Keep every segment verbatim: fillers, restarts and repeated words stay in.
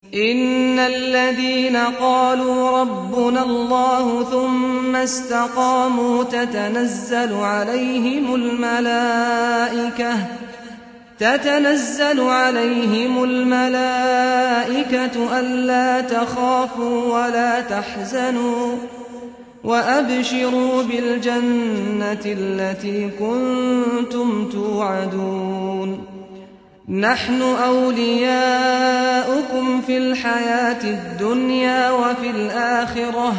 إن الذين قالوا ربنا الله ثم استقاموا تتنزل عليهم الملائكة تتنزل عليهم الملائكة ألا تخافوا ولا تحزنوا وأبشروا بالجنة التي كنتم توعدون نحن أولياؤكم في الحياة الدنيا وفي الآخرة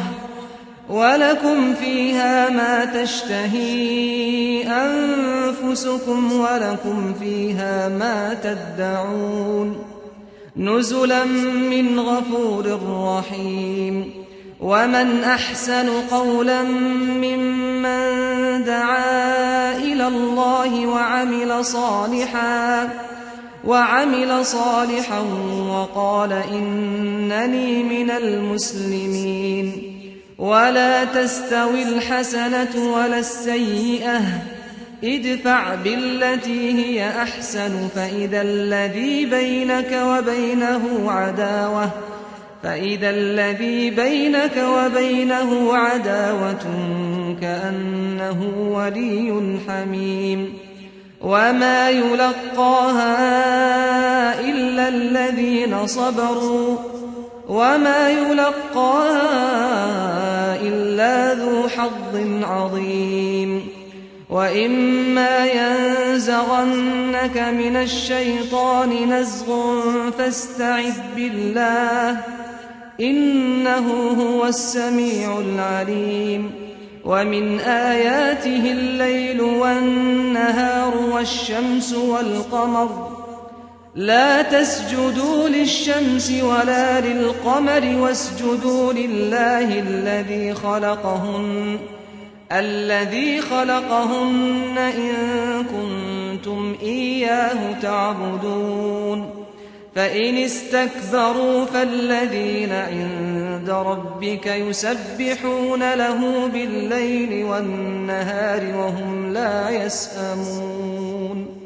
ولكم فيها ما تشتهي أنفسكم ولكم فيها ما تدعون نزلا من غفور رحيم ومن أحسن قولا ممن دعا إلى الله وعمل صالحا وعمل صالحا وقال إنني من المسلمين ولا تستوي الحسنة ولا السيئة ادفع بالتي هي أحسن فإذا الذي بينك وبينه عداوة فإذا الذي بينك وبينه عداوة كأنه ولي حميم وما يلقاها إلا الذين صبروا وما يلقاها إلا ذو حظ عظيم وإما ينزغنك من الشيطان نزغ فاستعذ بالله إنه هو السميع العليم ومن آياته الليل والنهار والشمس والقمر لا تسجدوا للشمس ولا للقمر واسجدوا لله الذي خلقهن الذي خلقهن إن كنتم إياه تعبدون فإن استكبروا فالذين عند ربك يسبحون له بالليل والنهار وهم لا يسأمون